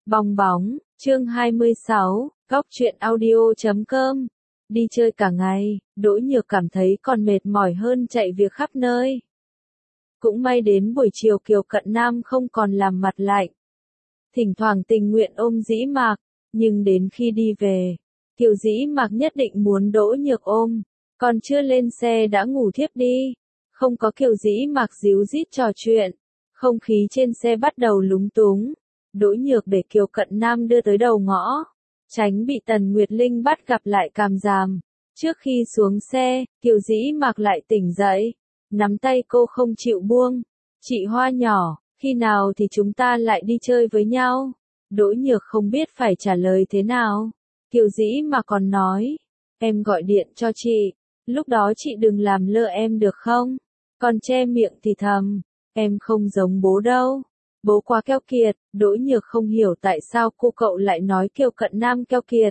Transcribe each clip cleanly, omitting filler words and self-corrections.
Bong bóng, chương 26, góc truyện audio.com. Đi chơi cả ngày, Đỗ Nhược cảm thấy còn mệt mỏi hơn chạy việc khắp nơi. Cũng may đến buổi chiều Kiều Cận Nam không còn làm mặt lạnh. Thỉnh thoảng tình nguyện ôm Dĩ Mạc, nhưng đến khi đi về, Kiều Dĩ Mạc nhất định muốn Đỗ Nhược ôm, còn chưa lên xe đã ngủ thiếp đi. Không có Kiều Dĩ Mạc díu dít trò chuyện, không khí trên xe bắt đầu lúng túng. Đỗ Nhược để Kiều Cận Nam đưa tới đầu ngõ, tránh bị Tần Nguyệt Linh bắt gặp lại càm ràm. Trước khi xuống xe, Kiều Dĩ Mạc lại tỉnh dậy, nắm tay cô không chịu buông. Chị Hoa nhỏ, khi nào thì chúng ta lại đi chơi với nhau? Đỗ Nhược không biết phải trả lời thế nào. Kiều Dĩ Mạc còn nói, em gọi điện cho chị, lúc đó chị đừng làm lơ em được không? Còn che miệng thì thầm, em không giống bố đâu. Bố quá keo kiệt. Đỗ Nhược không hiểu tại sao cô cậu lại nói Kiều Cận Nam keo kiệt.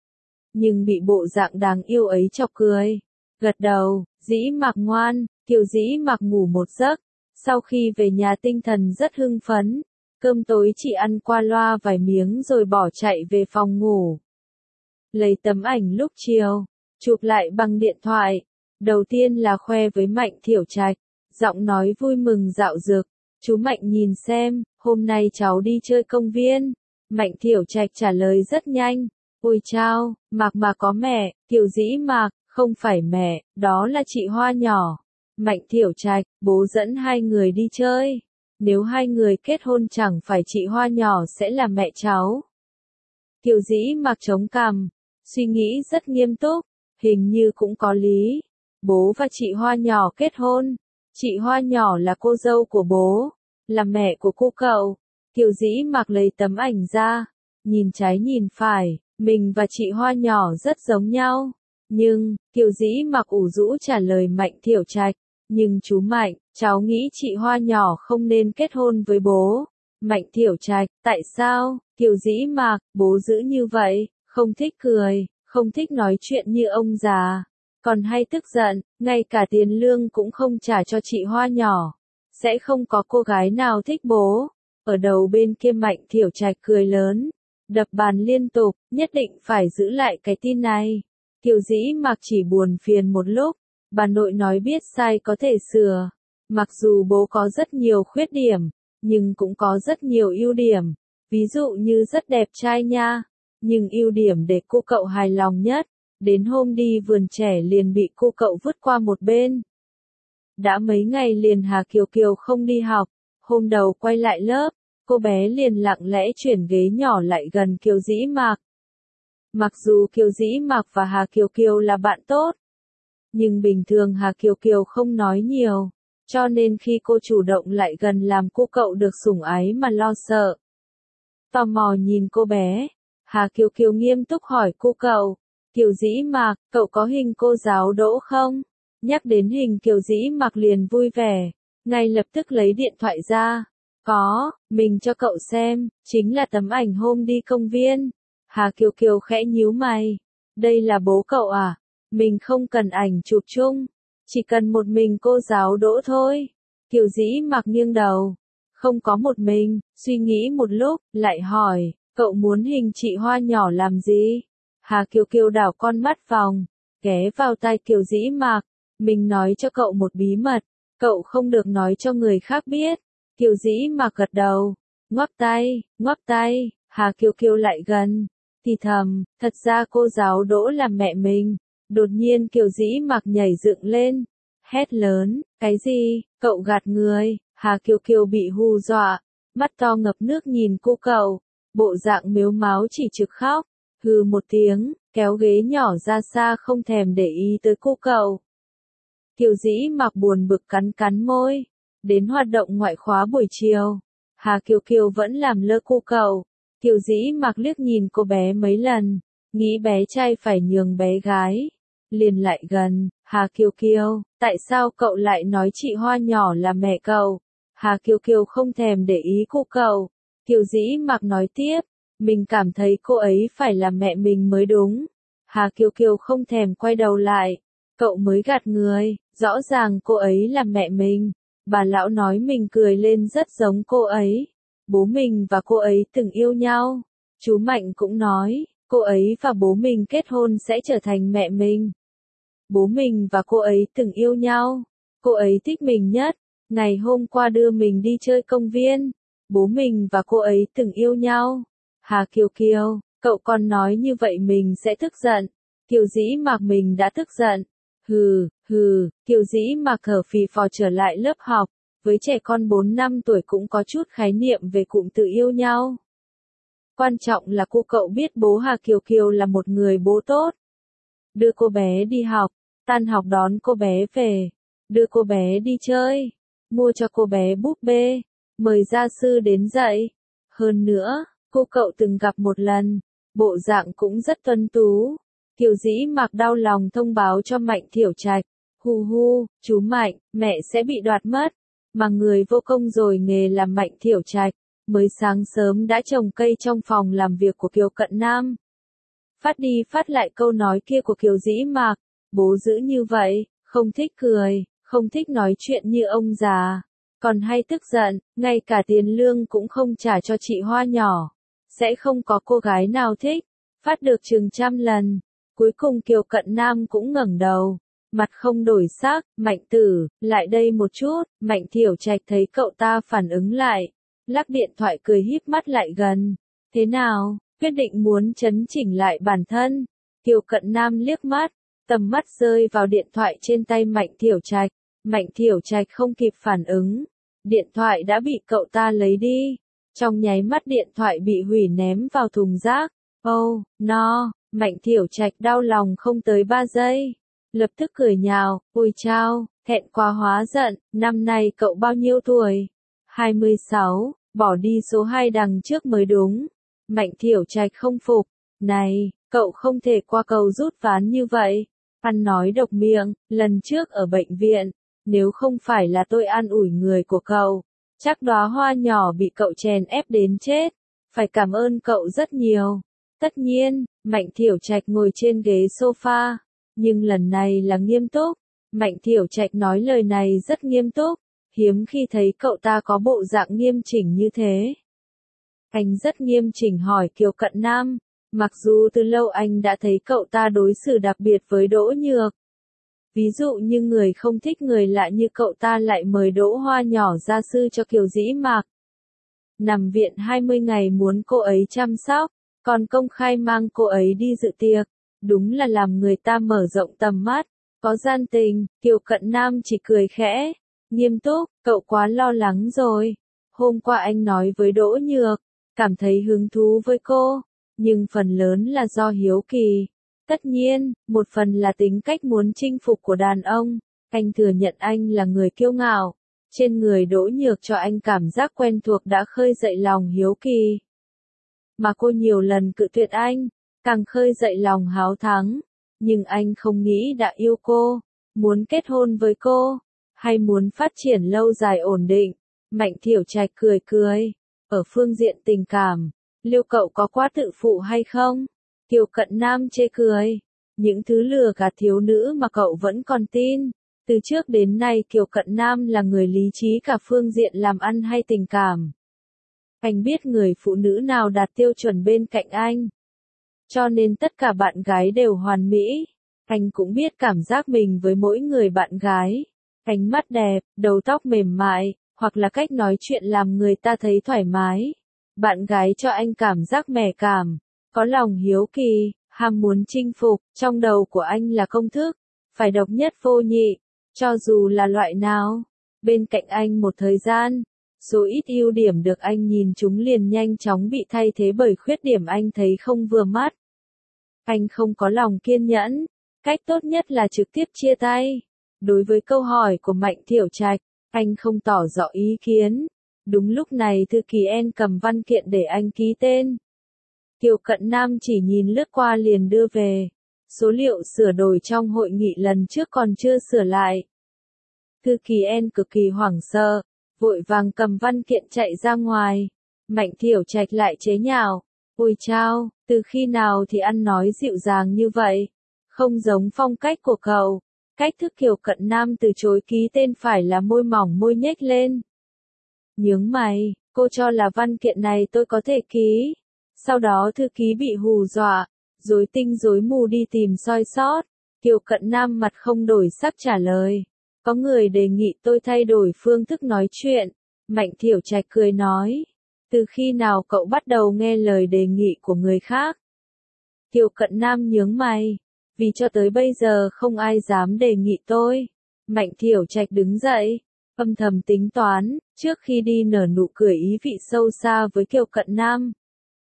Nhưng bị bộ dạng đáng yêu ấy chọc cười. Gật đầu, Dĩ Mạc ngoan. Kiều Dĩ Mạc ngủ một giấc. Sau khi về nhà tinh thần rất hưng phấn. Cơm tối chỉ ăn qua loa vài miếng rồi bỏ chạy về phòng ngủ. Lấy tấm ảnh lúc chiều, chụp lại bằng điện thoại. Đầu tiên là khoe với Mạnh Thiểu Trạch, giọng nói vui mừng dạo dực. Chú Mạnh nhìn xem, hôm nay cháu đi chơi công viên. Mạnh Thiểu Trạch trả lời rất nhanh. Ôi chao, Mạc mà có mẹ. Kiều Dĩ Mạc, không phải mẹ, đó là chị Hoa nhỏ. Mạnh Thiểu Trạch, bố dẫn hai người đi chơi. Nếu hai người kết hôn chẳng phải chị Hoa nhỏ sẽ là mẹ cháu. Kiều Dĩ Mạc chống cằm, suy nghĩ rất nghiêm túc, hình như cũng có lý. Bố và chị Hoa nhỏ kết hôn. Chị Hoa nhỏ là cô dâu của bố, là mẹ của cô cậu. Kiều Dĩ Mạc lấy tấm ảnh ra, nhìn trái nhìn phải, mình và chị Hoa nhỏ rất giống nhau. Nhưng, Kiều Dĩ Mạc ủ rũ trả lời Mạnh Thiểu Trạch, nhưng chú Mạnh, cháu nghĩ chị Hoa nhỏ không nên kết hôn với bố. Mạnh Thiểu Trạch, tại sao? Kiều Dĩ Mạc, bố giữ như vậy, không thích cười, không thích nói chuyện như ông già. Còn hay tức giận, ngay cả tiền lương cũng không trả cho chị Hoa nhỏ. Sẽ không có cô gái nào thích bố. Ở đầu bên kia Mạnh Thiểu Trạch cười lớn, đập bàn liên tục, nhất định phải giữ lại cái tin này. Kiều Dĩ Mạc chỉ buồn phiền một lúc, bà nội nói biết sai có thể sửa. Mặc dù bố có rất nhiều khuyết điểm, nhưng cũng có rất nhiều ưu điểm. Ví dụ như rất đẹp trai nha. Nhưng ưu điểm để cô cậu hài lòng nhất. Đến hôm đi vườn trẻ liền bị cô cậu vứt qua một bên. Đã mấy ngày liền Hà Kiều Kiều không đi học, hôm đầu quay lại lớp, cô bé liền lặng lẽ chuyển ghế nhỏ lại gần Kiều Dĩ Mạc. Mặc dù Kiều Dĩ Mạc và Hà Kiều Kiều là bạn tốt, nhưng bình thường Hà Kiều Kiều không nói nhiều, cho nên khi cô chủ động lại gần làm cô cậu được sủng ái mà lo sợ. Tò mò nhìn cô bé, Hà Kiều Kiều nghiêm túc hỏi cô cậu. Kiều Dĩ Mạc, cậu có hình cô giáo Đỗ không? Nhắc đến hình Kiều Dĩ Mạc liền vui vẻ, ngay lập tức lấy điện thoại ra. Có, mình cho cậu xem, chính là tấm ảnh hôm đi công viên. Hà Kiều Kiều khẽ nhíu mày. Đây là bố cậu à? Mình không cần ảnh chụp chung, chỉ cần một mình cô giáo Đỗ thôi. Kiều Dĩ Mạc nghiêng đầu. Không có một mình, suy nghĩ một lúc, lại hỏi, cậu muốn hình chị Hoa nhỏ làm gì? Hà Kiều Kiều đảo con mắt vòng, ghé vào tai Kiều Dĩ Mạc. Mình nói cho cậu một bí mật, cậu không được nói cho người khác biết. Kiều Dĩ Mạc gật đầu, ngoắc tay, Hà Kiều Kiều lại gần, thì thầm, thật ra cô giáo Đỗ là mẹ mình. Đột nhiên Kiều Dĩ Mạc nhảy dựng lên, hét lớn, cái gì, cậu gạt người? Hà Kiều Kiều bị hù dọa, mắt to ngập nước nhìn cô cậu, bộ dạng mếu máo chỉ trực khóc. Hừ một tiếng, kéo ghế nhỏ ra xa không thèm để ý tới cô cậu. Kiều Dĩ Mạc buồn bực cắn cắn môi. Đến hoạt động ngoại khóa buổi chiều, Hà Kiều Kiều vẫn làm lơ cô cậu. Kiều Dĩ Mạc liếc nhìn cô bé mấy lần, nghĩ bé trai phải nhường bé gái. Liền lại gần, Hà Kiều Kiều, tại sao cậu lại nói chị Hoa nhỏ là mẹ cậu? Hà Kiều Kiều không thèm để ý cô cậu. Kiều Dĩ Mạc nói tiếp. Mình cảm thấy cô ấy phải là mẹ mình mới đúng. Hà Kiều Kiều không thèm quay đầu lại. Cậu mới gạt người, rõ ràng cô ấy là mẹ mình. Bà lão nói mình cười lên rất giống cô ấy. bố mình và cô ấy từng yêu nhau. Chú Mạnh cũng nói, cô ấy và bố mình kết hôn sẽ trở thành mẹ mình. Bố mình và cô ấy từng yêu nhau. Cô ấy thích mình nhất. Ngày hôm qua đưa mình đi chơi công viên. Bố mình và cô ấy từng yêu nhau. Hà Kiều Kiều, cậu còn nói như vậy mình sẽ tức giận. Kiều Dĩ Mạc mình đã tức giận. Hừ, Kiều Dĩ Mạc thở phì phò trở lại lớp học. Với trẻ con 4 năm tuổi cũng có chút khái niệm về cụm từ yêu nhau. Quan trọng là cậu biết bố Hà Kiều Kiều là một người bố tốt. Đưa cô bé đi học, tan học đón cô bé về, đưa cô bé đi chơi, mua cho cô bé búp bê, mời gia sư đến dạy. Hơn nữa, cậu từng gặp một lần, bộ dạng cũng rất tuấn tú. Kiều Dĩ Mạc đau lòng thông báo cho Mạnh Thiểu Trạch, hu, chú Mạnh, mẹ sẽ bị đoạt mất. Mà người vô công rồi nghề làm Mạnh Thiểu Trạch, mới sáng sớm đã trồng cây trong phòng làm việc của Kiều Cận Nam. Phát đi phát lại câu nói kia của Kiều Dĩ Mạc, bố giữ như vậy, không thích cười, không thích nói chuyện như ông già, còn hay tức giận, ngay cả tiền lương cũng không trả cho chị Hoa nhỏ. Sẽ không có cô gái nào thích, phát được chừng trăm lần. Cuối cùng Kiều Cận Nam cũng ngẩng đầu, mặt không đổi sắc, Mạnh tử, lại đây một chút. Mạnh Thiểu Trạch thấy cậu ta phản ứng lại, lắc điện thoại cười híp mắt lại gần. Thế nào, quyết định muốn chấn chỉnh lại bản thân? Kiều Cận Nam liếc mắt, tầm mắt rơi vào điện thoại trên tay Mạnh Thiểu Trạch. Mạnh Thiểu Trạch không kịp phản ứng, điện thoại đã bị cậu ta lấy đi. Trong nháy mắt điện thoại bị hủy ném vào thùng rác. Oh, no, Mạnh Thiểu Trạch đau lòng không tới 3 giây. Lập tức cười nhào, ôi chao, thẹn quá hóa giận, năm nay cậu bao nhiêu tuổi? 26, bỏ đi số 2 đằng trước mới đúng. Mạnh Thiểu Trạch không phục, này, cậu không thể qua cầu rút ván như vậy. Ăn nói độc miệng, lần trước ở bệnh viện, nếu không phải là tôi an ủi người của cậu, chắc đóa hoa nhỏ bị cậu chèn ép đến chết. Phải cảm ơn cậu rất nhiều. Tất nhiên, Mạnh Thiểu Trạch ngồi trên ghế sofa, nhưng lần này là nghiêm túc. Mạnh Thiểu Trạch nói lời này rất nghiêm túc, hiếm khi thấy cậu ta có bộ dạng nghiêm chỉnh như thế. Anh rất nghiêm chỉnh hỏi Kiều Cận Nam, mặc dù từ lâu anh đã thấy cậu ta đối xử đặc biệt với Đỗ Nhược. Ví dụ như người không thích người lạ như cậu ta lại mời Đỗ Hoa nhỏ gia sư cho Kiều Dĩ Mạc. Nằm viện 20 ngày muốn cô ấy chăm sóc, còn công khai mang cô ấy đi dự tiệc, đúng là làm người ta mở rộng tầm mắt. Có gian tình, Kiều Cận Nam chỉ cười khẽ, nghiêm túc, cậu quá lo lắng rồi. Hôm qua anh nói với Đỗ Nhược, cảm thấy hứng thú với cô, nhưng phần lớn là do hiếu kỳ. Tất nhiên, một phần là tính cách muốn chinh phục của đàn ông. Anh thừa nhận anh là người kiêu ngạo. Trên người Đỗ Nhược cho anh cảm giác quen thuộc đã khơi dậy lòng hiếu kỳ. Mà cô nhiều lần cự tuyệt anh, càng khơi dậy lòng háo thắng. Nhưng anh không nghĩ đã yêu cô, muốn kết hôn với cô, hay muốn phát triển lâu dài ổn định. Mạnh Thiểu Trạch cười. Ở phương diện tình cảm, liệu cậu có quá tự phụ hay không? Kiều Cận Nam chê cười. Những thứ lừa gạt thiếu nữ mà cậu vẫn còn tin. Từ trước đến nay Kiều Cận Nam là người lý trí cả phương diện làm ăn hay tình cảm. Anh biết người phụ nữ nào đạt tiêu chuẩn bên cạnh anh. Cho nên tất cả bạn gái đều hoàn mỹ. Anh cũng biết cảm giác mình với mỗi người bạn gái. Ánh mắt đẹp, đầu tóc mềm mại, hoặc là cách nói chuyện làm người ta thấy thoải mái. Bạn gái cho anh cảm giác mẻ cảm, có lòng hiếu kỳ, ham muốn chinh phục. Trong đầu của anh là công thức, phải độc nhất vô nhị, cho dù là loại nào. Bên cạnh anh một thời gian, số ít ưu điểm được anh nhìn chúng liền nhanh chóng bị thay thế bởi khuyết điểm anh thấy không vừa mắt. Anh không có lòng kiên nhẫn, cách tốt nhất là trực tiếp chia tay. Đối với câu hỏi của Mạnh Thiểu Trạch, anh không tỏ rõ ý kiến. Đúng lúc này thư ký En cầm văn kiện để anh ký tên. Kiều Cận Nam chỉ nhìn lướt qua liền đưa về. Số liệu sửa đổi trong hội nghị lần trước còn chưa sửa lại. Thư ký En cực kỳ hoảng sợ, vội vàng cầm văn kiện chạy ra ngoài. Mạnh Thiểu Trạch lại chế nhạo. Ôi chao, từ khi nào thì ăn nói dịu dàng như vậy? Không giống phong cách của cậu. Cách thức Kiều Cận Nam từ chối ký tên phải là môi mỏng môi nhếch lên. Nhướng mày, Cô cho là văn kiện này tôi có thể ký. Sau đó thư ký bị hù dọa, rối tinh rối mù đi tìm soi sót. Kiều Cận Nam mặt không đổi sắc trả lời. Có người đề nghị tôi thay đổi phương thức nói chuyện. Mạnh Thiểu Trạch cười nói. Từ khi nào cậu bắt đầu nghe lời đề nghị của người khác? Kiều Cận Nam nhướng mày. Vì cho tới bây giờ không ai dám đề nghị tôi. Mạnh Thiểu Trạch đứng dậy, âm thầm tính toán, trước khi đi nở nụ cười ý vị sâu xa với Kiều Cận Nam.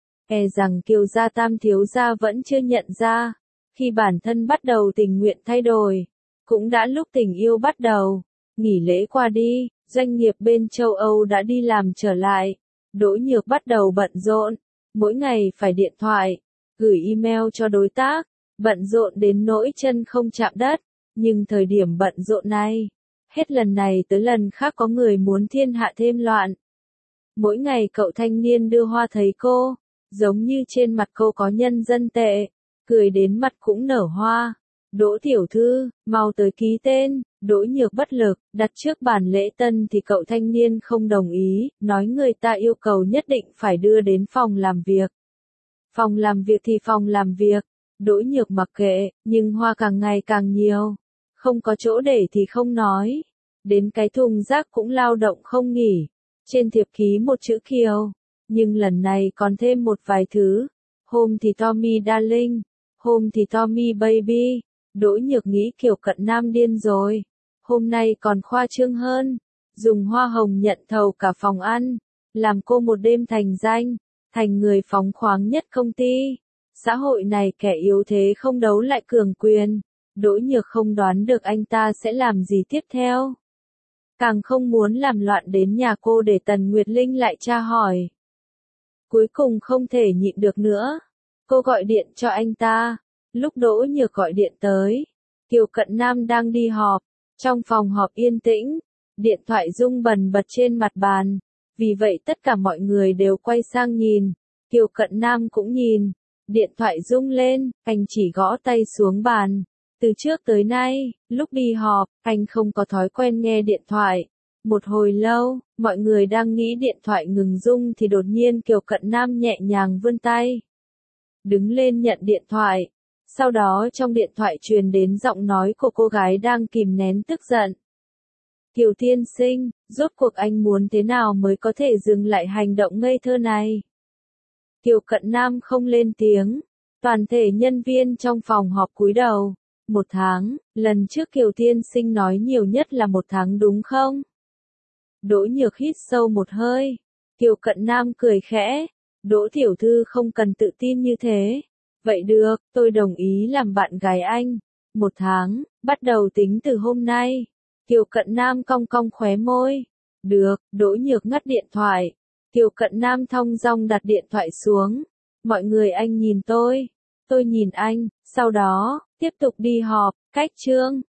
E rằng Kiều gia tam thiếu gia vẫn chưa nhận ra, khi bản thân bắt đầu tình nguyện thay đổi, cũng đã lúc tình yêu bắt đầu. Nghỉ lễ qua đi, doanh nghiệp bên châu Âu đã đi làm trở lại. Đỗ Nhược bắt đầu bận rộn, mỗi ngày phải điện thoại, gửi email cho đối tác, bận rộn đến nỗi chân không chạm đất. Nhưng thời điểm bận rộn này, hết lần này tới lần khác có người muốn thiên hạ thêm loạn. Mỗi ngày cậu thanh niên đưa hoa thấy cô, giống như trên mặt cô có nhân dân tệ, cười đến mặt cũng nở hoa. Đỗ tiểu thư, mau tới ký tên. Đỗ Nhược bất lực, đặt trước bàn lễ tân thì cậu thanh niên không đồng ý, nói người ta yêu cầu nhất định phải đưa đến phòng làm việc. Phòng làm việc thì phòng làm việc, Đỗ Nhược mặc kệ, nhưng hoa càng ngày càng nhiều. Không có chỗ để thì không nói. Đến cái thùng rác cũng lao động không nghỉ. Trên thiệp ký một chữ Kiều. Nhưng lần này còn thêm một vài thứ. Hôm thì Tommy Darling, hôm thì Tommy Baby. Đỗ Nhược nghĩ Kiều Cận Nam điên rồi. Hôm nay còn khoa trương hơn. Dùng hoa hồng nhận thầu cả phòng ăn. Làm cô một đêm thành danh. Thành người phóng khoáng nhất công ty. Xã hội này kẻ yếu thế không đấu lại cường quyền. Đỗ Nhược không đoán được anh ta sẽ làm gì tiếp theo. Càng không muốn làm loạn đến nhà cô để Tần Nguyệt Linh lại tra hỏi. Cuối cùng không thể nhịn được nữa. Cô gọi điện cho anh ta. Lúc Đỗ Nhược gọi điện tới, Kiều Cận Nam đang đi họp. Trong phòng họp yên tĩnh, điện thoại rung bần bật trên mặt bàn. Vì vậy tất cả mọi người đều quay sang nhìn. Kiều Cận Nam cũng nhìn. Điện thoại rung lên, anh chỉ gõ tay xuống bàn. Từ trước tới nay, lúc đi họp, anh không có thói quen nghe điện thoại. Một hồi lâu, mọi người đang nghĩ điện thoại ngừng rung thì đột nhiên Kiều Cận Nam nhẹ nhàng vươn tay. Đứng lên nhận điện thoại. Sau đó trong điện thoại truyền đến giọng nói của cô gái đang kìm nén tức giận. Kiều tiên sinh, rốt cuộc anh muốn thế nào mới có thể dừng lại hành động ngây thơ này? Kiều Cận Nam không lên tiếng. Toàn thể nhân viên trong phòng họp cúi đầu. 1 tháng, lần trước Kiều tiên sinh nói nhiều nhất là 1 tháng đúng không? Đỗ Nhược hít sâu một hơi. Kiều Cận Nam cười khẽ. Đỗ tiểu thư không cần tự tin như thế. Vậy được, tôi đồng ý làm bạn gái anh. 1 tháng, bắt đầu tính từ hôm nay. Kiều Cận Nam cong cong khóe môi. Được, Đỗ Nhược ngắt điện thoại. Kiều Cận Nam thong dong đặt điện thoại xuống. Mọi người anh nhìn tôi nhìn anh, sau đó, tiếp tục đi họp, cách chương.